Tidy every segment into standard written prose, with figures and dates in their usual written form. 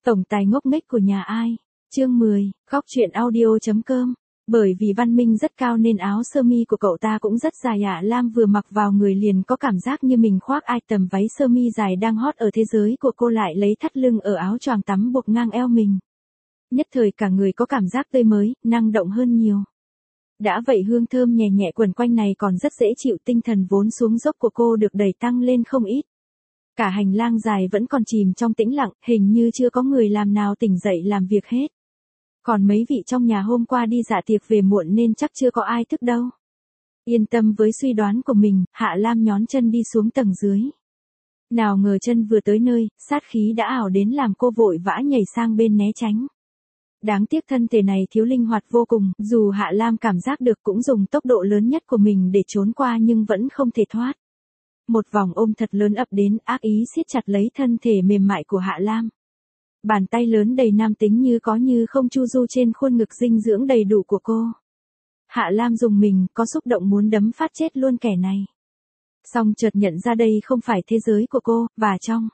Tổng tài ngốc nghếch của nhà ai? Chương 10, góc truyện audio.com. Bởi vì văn minh rất cao nên áo sơ mi của cậu ta cũng rất dài ạ. Lam vừa mặc vào người liền có cảm giác như mình khoác item váy sơ mi dài đang hot ở thế giới của cô, lại lấy thắt lưng ở áo choàng tắm buộc ngang eo mình. Nhất thời cả người có cảm giác tươi mới, năng động hơn nhiều. Đã vậy hương thơm nhẹ nhẹ quẩn quanh này còn rất dễ chịu, tinh thần vốn xuống dốc của cô được đẩy tăng lên không ít. Cả hành lang dài vẫn còn chìm trong tĩnh lặng, hình như chưa có người làm nào tỉnh dậy làm việc hết. Còn mấy vị trong nhà hôm qua đi dạ tiệc về muộn nên chắc chưa có ai thức đâu. Yên tâm với suy đoán của mình, Hạ Lam nhón chân đi xuống tầng dưới. Nào ngờ chân vừa tới nơi, sát khí đã ảo đến làm cô vội vã nhảy sang bên né tránh. Đáng tiếc thân thể này thiếu linh hoạt vô cùng, dù Hạ Lam cảm giác được cũng dùng tốc độ lớn nhất của mình để trốn qua nhưng vẫn không thể thoát. Một vòng ôm thật lớn ập đến, ác ý siết chặt lấy thân thể mềm mại của Hạ Lam. Bàn tay lớn đầy nam tính như có như không chu du trên khuôn ngực dinh dưỡng đầy đủ của cô. Hạ Lam dùng mình, có xúc động muốn đấm phát chết luôn kẻ này. Song chợt nhận ra đây không phải thế giới của cô, và trong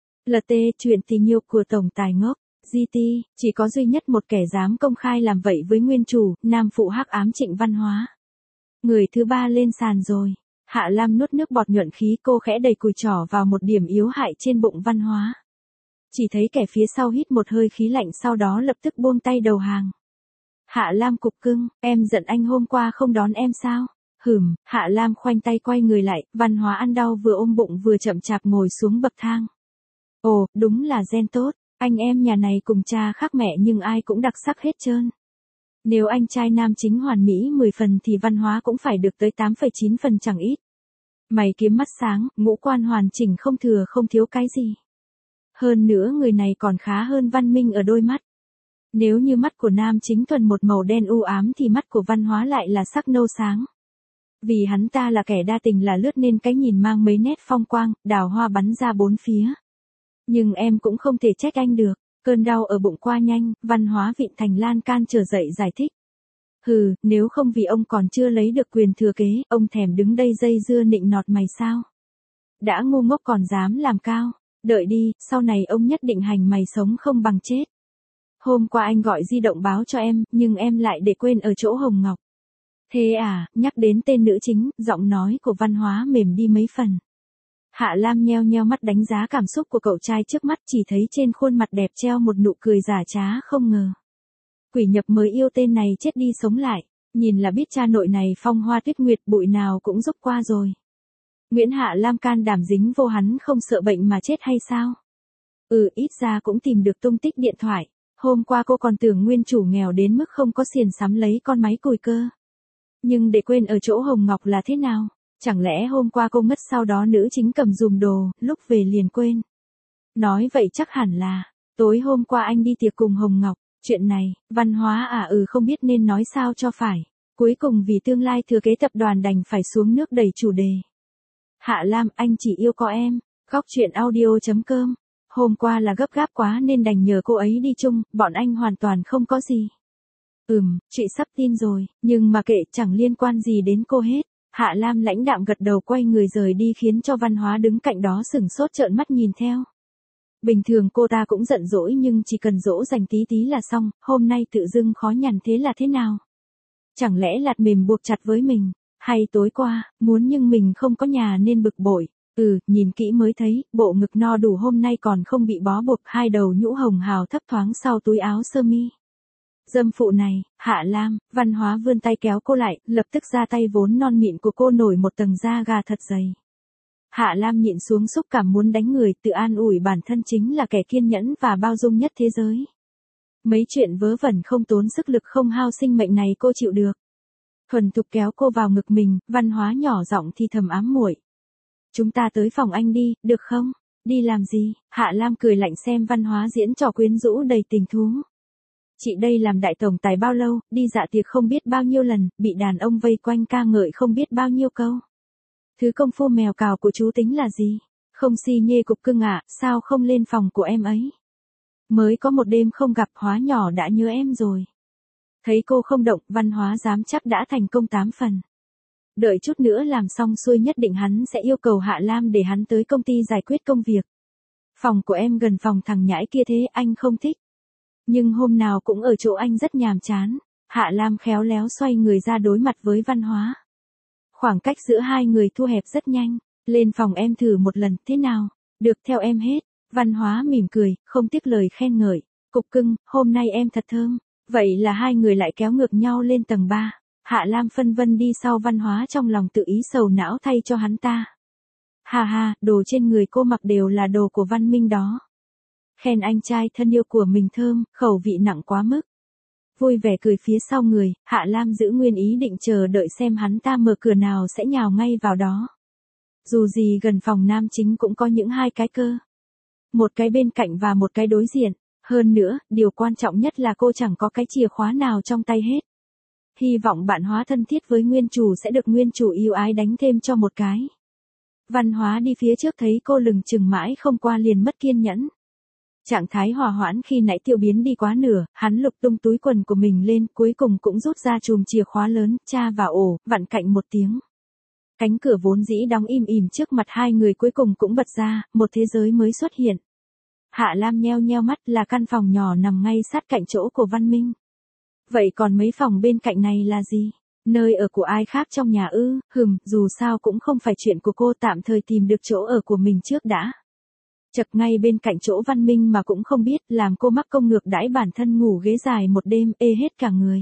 LT chuyện tình yêu của tổng tài ngốc, GT, chỉ có duy nhất một kẻ dám công khai làm vậy với nguyên chủ, nam phụ hắc ám Trịnh Văn Hóa. Người thứ ba lên sàn rồi. Hạ Lam nuốt nước bọt nhuận khí, cô khẽ đẩy cùi trỏ vào một điểm yếu hại trên bụng Văn Hóa. Chỉ thấy kẻ phía sau hít một hơi khí lạnh sau đó lập tức buông tay đầu hàng. Hạ Lam cục cưng, em giận anh hôm qua không đón em sao? Hạ Lam khoanh tay quay người lại, Văn Hóa ăn đau vừa ôm bụng vừa chậm chạp ngồi xuống bậc thang. Ồ, đúng là gen tốt, anh em nhà này cùng cha khác mẹ nhưng ai cũng đặc sắc hết trơn. Nếu anh trai nam chính hoàn mỹ 10 phần thì Văn Hóa cũng phải được tới 8,9 phần chẳng ít. Mày kiếm mắt sáng, ngũ quan hoàn chỉnh không thừa không thiếu cái gì. Hơn nữa người này còn khá hơn Văn Minh ở đôi mắt. Nếu như mắt của nam chính thuần một màu đen u ám thì mắt của Văn Hóa lại là sắc nâu sáng. Vì hắn ta là kẻ đa tình là lướt nên cái nhìn mang mấy nét phong quang, đào hoa bắn ra bốn phía. Nhưng em cũng không thể trách anh được, cơn đau ở bụng qua nhanh, Văn Hóa vịn thành lan can trở dậy giải thích. Nếu không vì ông còn chưa lấy được quyền thừa kế, ông thèm đứng đây dây dưa nịnh nọt mày sao? Đã ngu ngốc còn dám làm cao, đợi đi, sau này ông nhất định hành mày sống không bằng chết. Hôm qua anh gọi di động báo cho em, nhưng em lại để quên ở chỗ Hồng Ngọc. Thế à, nhắc đến tên nữ chính, giọng nói của Văn Hóa mềm đi mấy phần. Hạ Lam nheo nheo mắt đánh giá cảm xúc của cậu trai trước mắt, chỉ thấy trên khuôn mặt đẹp treo một nụ cười giả trá không ngờ. Quỷ nhập mới yêu tên này chết đi sống lại, nhìn là biết cha nội này phong hoa tuyết nguyệt bụi nào cũng giúp qua rồi. Nguyễn Hạ Lam can đảm dính vô hắn không sợ bệnh mà chết hay sao? Ít ra cũng tìm được tung tích điện thoại. Hôm qua cô còn tưởng nguyên chủ nghèo đến mức không có xiền sắm lấy con máy cùi cơ. Nhưng để quên ở chỗ Hồng Ngọc là thế nào? Chẳng lẽ hôm qua cô ngất sau đó nữ chính cầm dùm đồ, lúc về liền quên? Nói vậy chắc hẳn là, tối hôm qua anh đi tiệc cùng Hồng Ngọc, chuyện này, Văn Hóa không biết nên nói sao cho phải. Cuối cùng vì tương lai thừa kế tập đoàn đành phải xuống nước đẩy chủ đề. Hạ Lam, anh chỉ yêu có em, góc truyện audio.com. Hôm qua là gấp gáp quá nên đành nhờ cô ấy đi chung, bọn anh hoàn toàn không có gì. Chị sắp tin rồi, nhưng mà kệ, chẳng liên quan gì đến cô hết. Hạ Lam lãnh đạm gật đầu quay người rời đi khiến cho Văn Hóa đứng cạnh đó sửng sốt trợn mắt nhìn theo. Bình thường cô ta cũng giận dỗi nhưng chỉ cần dỗ dành tí tí là xong, hôm nay tự dưng khó nhằn thế là thế nào? Chẳng lẽ lạt mềm buộc chặt với mình, hay tối qua, muốn nhưng mình không có nhà nên bực bội. Nhìn kỹ mới thấy, bộ ngực no đủ hôm nay còn không bị bó buộc, hai đầu nhũ hồng hào thấp thoáng sau túi áo sơ mi. Dâm phụ này, Hạ Lam, Văn Hóa vươn tay kéo cô lại, lập tức ra tay vốn non mịn của cô nổi một tầng da gà thật dày. Hạ Lam nhịn xuống xúc cảm muốn đánh người, tự an ủi bản thân chính là kẻ kiên nhẫn và bao dung nhất thế giới. Mấy chuyện vớ vẩn không tốn sức lực không hao sinh mệnh này cô chịu được. Thuần thục kéo cô vào ngực mình, Văn Hóa nhỏ giọng thì thầm ám muội. Chúng ta tới phòng anh đi, được không? Đi làm gì? Hạ Lam cười lạnh xem Văn Hóa diễn trò quyến rũ đầy tình thú. Chị đây làm đại tổng tài bao lâu, đi dạ tiệc không biết bao nhiêu lần, bị đàn ông vây quanh ca ngợi không biết bao nhiêu câu. Thứ công phu mèo cào của chú tính là gì? Không si nhê cục cưng sao không lên phòng của em ấy? Mới có một đêm không gặp hóa nhỏ đã nhớ em rồi. Thấy cô không động, Văn Hóa dám chắc đã thành công 8 phần. Đợi chút nữa làm xong xuôi nhất định hắn sẽ yêu cầu Hạ Lam để hắn tới công ty giải quyết công việc. Phòng của em gần phòng thằng nhãi kia thế anh không thích. Nhưng hôm nào cũng ở chỗ anh rất nhàm chán. Hạ Lam khéo léo xoay người ra đối mặt với Văn Hóa. Khoảng cách giữa hai người thu hẹp rất nhanh. Lên phòng em thử một lần, thế nào? Được, theo em hết. Văn Hóa mỉm cười, không tiếc lời khen ngợi. Cục cưng, hôm nay em thật thơm. Vậy là hai người lại kéo ngược nhau lên tầng 3. Hạ Lam phân vân đi sau Văn Hóa trong lòng tự ý sầu não thay cho hắn ta. Ha ha, đồ trên người cô mặc đều là đồ của Văn Minh đó. Khen anh trai thân yêu của mình thơm, khẩu vị nặng quá mức. Vui vẻ cười phía sau người, Hạ Lam giữ nguyên ý định chờ đợi xem hắn ta mở cửa nào sẽ nhào ngay vào đó. Dù gì gần phòng nam chính cũng có những hai cái cơ. Một cái bên cạnh và một cái đối diện. Hơn nữa, điều quan trọng nhất là cô chẳng có cái chìa khóa nào trong tay hết. Hy vọng bạn Hóa thân thiết với nguyên chủ sẽ được nguyên chủ yêu ái đánh thêm cho một cái. Văn Hóa đi phía trước thấy cô lừng chừng mãi không qua liền mất kiên nhẫn. Trạng thái hòa hoãn khi nãy tiêu biến đi quá nửa, hắn lục tung túi quần của mình lên, cuối cùng cũng rút ra chùm chìa khóa lớn, tra vào ổ, vặn cạnh một tiếng. Cánh cửa vốn dĩ đóng im ỉm trước mặt hai người cuối cùng cũng bật ra, một thế giới mới xuất hiện. Hạ Lam nheo nheo mắt, là căn phòng nhỏ nằm ngay sát cạnh chỗ của Văn Minh. Vậy còn mấy phòng bên cạnh này là gì? Nơi ở của ai khác trong nhà ư? Dù sao cũng không phải chuyện của cô, tạm thời tìm được chỗ ở của mình trước đã. Chật ngay bên cạnh chỗ Văn Minh mà cũng không biết, làm cô mắc công ngược đãi bản thân ngủ ghế dài một đêm, ê hết cả người.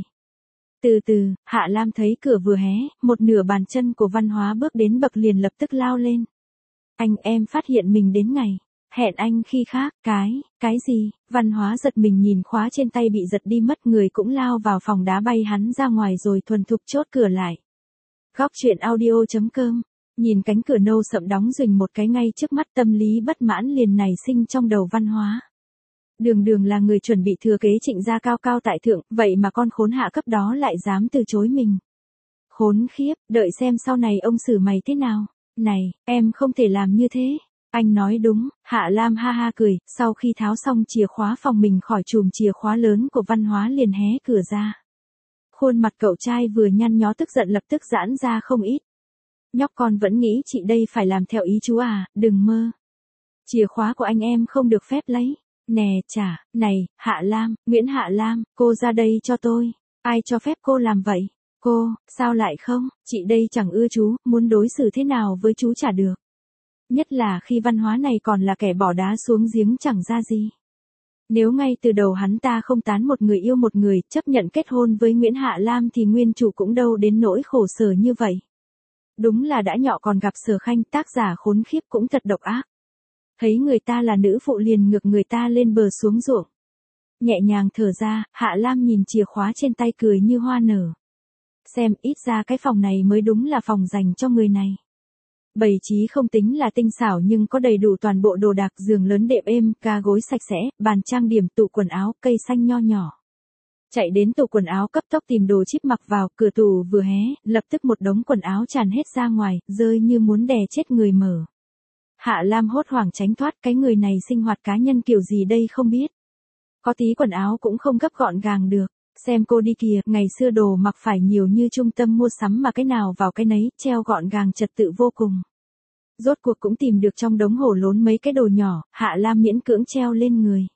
Từ từ, Hạ Lam thấy cửa vừa hé, một nửa bàn chân của Văn Hóa bước đến bậc liền lập tức lao lên. Anh, em phát hiện mình đến ngày. Hẹn anh khi khác, cái gì? Văn Hóa giật mình nhìn khóa trên tay bị giật đi mất, người cũng lao vào phòng đá bay hắn ra ngoài rồi thuần thục chốt cửa lại. Góc truyện audio.com. Nhìn cánh cửa nâu sậm đóng rình một cái ngay trước mắt, tâm lý bất mãn liền nảy sinh trong đầu Văn Hóa. Đường là người chuẩn bị thừa kế Trịnh gia cao cao tại thượng, vậy mà con khốn hạ cấp đó lại dám từ chối mình. Khốn khiếp, đợi xem sau này ông xử mày thế nào. Này, em không thể làm như thế. Anh nói đúng, Hạ Lam ha ha cười, sau khi tháo xong chìa khóa phòng mình khỏi chùm chìa khóa lớn của Văn Hóa liền hé cửa ra. Khuôn mặt cậu trai vừa nhăn nhó tức giận lập tức giãn ra không ít. Nhóc con vẫn nghĩ chị đây phải làm theo ý chú à, đừng mơ. Chìa khóa của anh em không được phép lấy. Nè này, Hạ Lam, Nguyễn Hạ Lam, cô ra đây cho tôi. Ai cho phép cô làm vậy? Cô, sao lại không? Chị đây chẳng ưa chú, muốn đối xử thế nào với chú chả được. Nhất là khi Văn Hóa này còn là kẻ bỏ đá xuống giếng chẳng ra gì. Nếu ngay từ đầu hắn ta không tán một người yêu một người, chấp nhận kết hôn với Nguyễn Hạ Lam thì nguyên chủ cũng đâu đến nỗi khổ sở như vậy. Đúng là đã nhọ còn gặp Sở Khanh, tác giả khốn khiếp cũng thật độc ác. Thấy người ta là nữ phụ liền ngược người ta lên bờ xuống ruộng. Nhẹ nhàng thở ra, Hạ Lam nhìn chìa khóa trên tay cười như hoa nở. Xem, ít ra cái phòng này mới đúng là phòng dành cho người này. Bày trí không tính là tinh xảo nhưng có đầy đủ toàn bộ đồ đạc, giường lớn đệm êm, ga gối sạch sẽ, bàn trang điểm, tủ quần áo, cây xanh nho nhỏ. Chạy đến tủ quần áo cấp tốc tìm đồ chip mặc vào, cửa tủ vừa hé, lập tức một đống quần áo tràn hết ra ngoài, rơi như muốn đè chết người mở. Hạ Lam hốt hoảng tránh thoát, cái người này sinh hoạt cá nhân kiểu gì đây không biết. Có tí quần áo cũng không gấp gọn gàng được. Xem cô đi kìa, ngày xưa đồ mặc phải nhiều như trung tâm mua sắm mà cái nào vào cái nấy, treo gọn gàng trật tự vô cùng. Rốt cuộc cũng tìm được trong đống hổ lốn mấy cái đồ nhỏ, Hạ Lam miễn cưỡng treo lên người.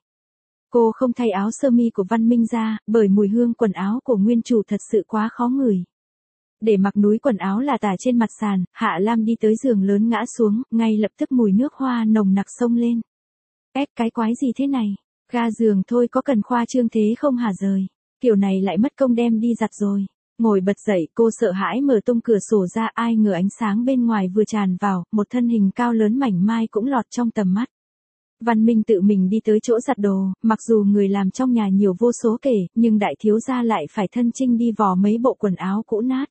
Cô không thay áo sơ mi của Văn Minh ra, bởi mùi hương quần áo của nguyên chủ thật sự quá khó ngửi. Để mặc núi quần áo là tả trên mặt sàn, Hạ Lam đi tới giường lớn ngã xuống, ngay lập tức mùi nước hoa nồng nặc xông lên. Cái quái gì thế này? Ga giường thôi có cần khoa trương thế không hả rời? Kiểu này lại mất công đem đi giặt rồi. Ngồi bật dậy, cô sợ hãi mở tung cửa sổ ra, ai ngờ ánh sáng bên ngoài vừa tràn vào, một thân hình cao lớn mảnh mai cũng lọt trong tầm mắt. Văn Minh tự mình đi tới chỗ giặt đồ, mặc dù người làm trong nhà nhiều vô số kể, nhưng đại thiếu gia lại phải thân chinh đi vò mấy bộ quần áo cũ nát.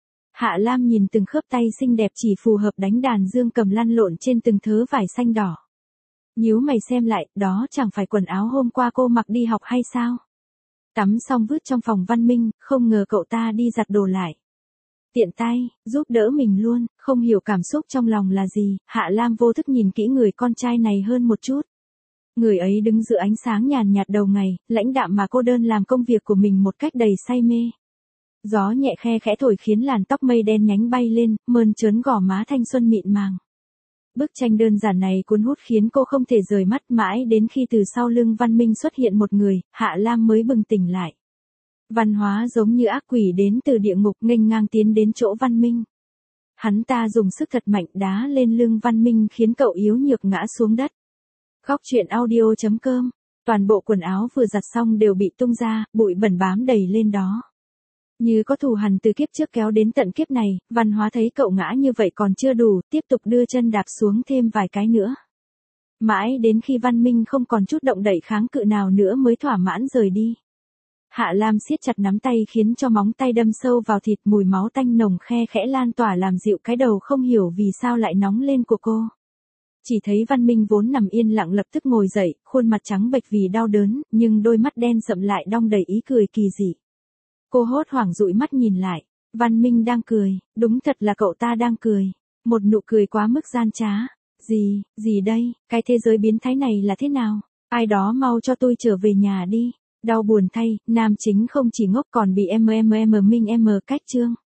Hạ Lam nhìn từng khớp tay xinh đẹp chỉ phù hợp đánh đàn dương cầm lăn lộn trên từng thớ vải xanh đỏ. Nhíu mày xem lại, đó chẳng phải quần áo hôm qua cô mặc đi học hay sao? Tắm xong vứt trong phòng Văn Minh, không ngờ cậu ta đi giặt đồ lại. Tiện tay, giúp đỡ mình luôn, không hiểu cảm xúc trong lòng là gì, Hạ Lam vô thức nhìn kỹ người con trai này hơn một chút. Người ấy đứng giữa ánh sáng nhàn nhạt đầu ngày, lãnh đạm mà cô đơn làm công việc của mình một cách đầy say mê. Gió nhẹ khe khẽ thổi khiến làn tóc mây đen nhánh bay lên, mơn trớn gò má thanh xuân mịn màng. Bức tranh đơn giản này cuốn hút khiến cô không thể rời mắt mãi đến khi từ sau lưng Văn Minh xuất hiện một người, Hạ Lam mới bừng tỉnh lại. Văn Hóa giống như ác quỷ đến từ địa ngục nghênh ngang tiến đến chỗ Văn Minh. Hắn ta dùng sức thật mạnh đá lên lưng Văn Minh khiến cậu yếu nhược ngã xuống đất. Góc truyện audio.com. Toàn bộ quần áo vừa giặt xong đều bị tung ra, bụi bẩn bám đầy lên đó. Như có thù hằn từ kiếp trước kéo đến tận kiếp này, Văn Hóa thấy cậu ngã như vậy còn chưa đủ, tiếp tục đưa chân đạp xuống thêm vài cái nữa. Mãi đến khi Văn Minh không còn chút động đậy kháng cự nào nữa mới thỏa mãn rời đi. Hạ Lam siết chặt nắm tay khiến cho móng tay đâm sâu vào thịt, mùi máu tanh nồng khe khẽ lan tỏa làm dịu cái đầu không hiểu vì sao lại nóng lên của cô. Chỉ thấy Văn Minh vốn nằm yên lặng lập tức ngồi dậy, khuôn mặt trắng bệch vì đau đớn, nhưng đôi mắt đen sậm lại đong đầy ý cười kỳ dị. Cô hốt hoảng dụi mắt nhìn lại, Văn Minh đang cười, đúng thật là cậu ta đang cười. Một nụ cười quá mức gian trá. Gì đây, cái thế giới biến thái này là thế nào? Ai đó mau cho tôi trở về nhà đi. Đau buồn thay, nam chính không chỉ ngốc còn bị Minh cách chương.